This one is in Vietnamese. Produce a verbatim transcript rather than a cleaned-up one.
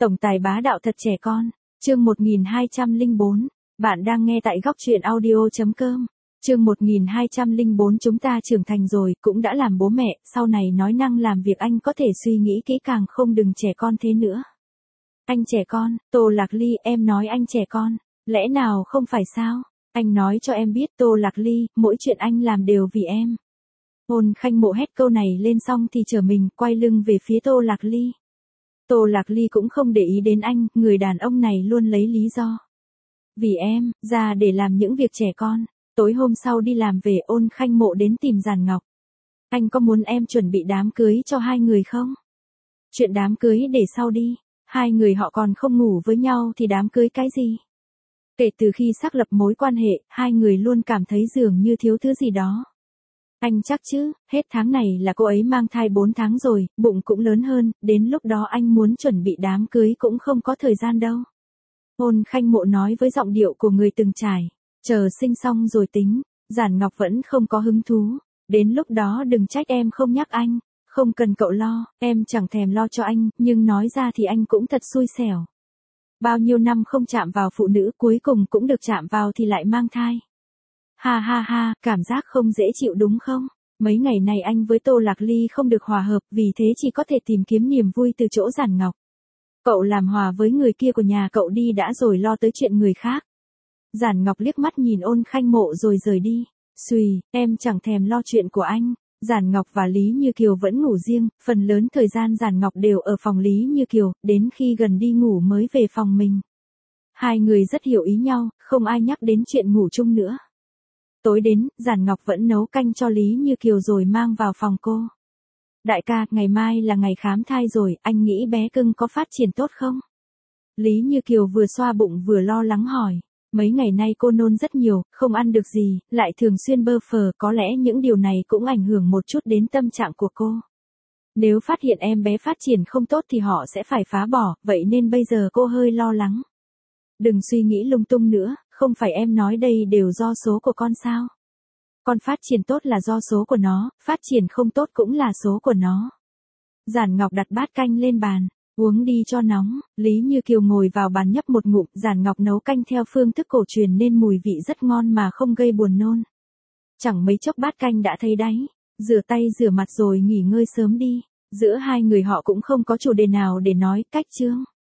Tổng tài bá đạo thật trẻ con, chương một nghìn hai trăm lẻ bốn, bạn đang nghe tại góc truyện audio chấm com. Chương một nghìn hai trăm lẻ bốn chúng ta trưởng thành rồi, cũng đã làm bố mẹ, sau này nói năng làm việc anh có thể suy nghĩ kỹ càng không đừng trẻ con thế nữa. Anh trẻ con, Tô Lạc Ly, em nói anh trẻ con, lẽ nào không phải sao? Anh nói cho em biết Tô Lạc Ly, mỗi chuyện anh làm đều vì em. Ôn Khanh Mộ hét câu này lên xong thì trở mình, quay lưng về phía Tô Lạc Ly. Tô Lạc Ly cũng không để ý đến anh, người đàn ông này luôn lấy lý do. Vì em, ra để làm những việc trẻ con. Tối hôm sau đi làm về Ôn Khanh Mộ đến tìm Giản Ngọc. Anh có muốn em chuẩn bị đám cưới cho hai người không? Chuyện đám cưới để sau đi, hai người họ còn không ngủ với nhau thì đám cưới cái gì? Kể từ khi xác lập mối quan hệ, hai người luôn cảm thấy dường như thiếu thứ gì đó. Anh chắc chứ, hết tháng này là cô ấy mang thai bốn tháng rồi, bụng cũng lớn hơn, đến lúc đó anh muốn chuẩn bị đám cưới cũng không có thời gian đâu. Ôn Khanh Mộ nói với giọng điệu của người từng trải, chờ sinh xong rồi tính. Giản Ngọc vẫn không có hứng thú, đến lúc đó đừng trách em không nhắc anh, không cần cậu lo, em chẳng thèm lo cho anh, nhưng nói ra thì anh cũng thật xui xẻo. Bao nhiêu năm không chạm vào phụ nữ cuối cùng cũng được chạm vào thì lại mang thai. Ha ha ha, cảm giác không dễ chịu đúng không? Mấy ngày này anh với Tô Lạc Ly không được hòa hợp, vì thế chỉ có thể tìm kiếm niềm vui từ chỗ Giản Ngọc. Cậu làm hòa với người kia của nhà cậu đi đã rồi lo tới chuyện người khác. Giản Ngọc liếc mắt nhìn Ôn Khanh Mộ rồi rời đi. Xùi, em chẳng thèm lo chuyện của anh. Giản Ngọc và Lý Như Kiều vẫn ngủ riêng, phần lớn thời gian Giản Ngọc đều ở phòng Lý Như Kiều, đến khi gần đi ngủ mới về phòng mình. Hai người rất hiểu ý nhau, không ai nhắc đến chuyện ngủ chung nữa. Tối đến, Giản Ngọc vẫn nấu canh cho Lý Như Kiều rồi mang vào phòng cô. Đại ca, ngày mai là ngày khám thai rồi, anh nghĩ bé cưng có phát triển tốt không? Lý Như Kiều vừa xoa bụng vừa lo lắng hỏi. Mấy ngày nay cô nôn rất nhiều, không ăn được gì, lại thường xuyên bơ phờ, có lẽ những điều này cũng ảnh hưởng một chút đến tâm trạng của cô. Nếu phát hiện em bé phát triển không tốt thì họ sẽ phải phá bỏ, vậy nên bây giờ cô hơi lo lắng. Đừng suy nghĩ lung tung nữa, không phải em nói đây đều do số của con sao? Con phát triển tốt là do số của nó, phát triển không tốt cũng là số của nó. Giản Ngọc đặt bát canh lên bàn. Uống đi cho nóng, Lý Như Kiều ngồi vào bàn nhấp một ngụm, Giản Ngọc nấu canh theo phương thức cổ truyền nên mùi vị rất ngon mà không gây buồn nôn. Chẳng mấy chốc bát canh đã thấy đáy, rửa tay rửa mặt rồi nghỉ ngơi sớm đi. Giữa hai người họ cũng không có chủ đề nào để nói, cách chương.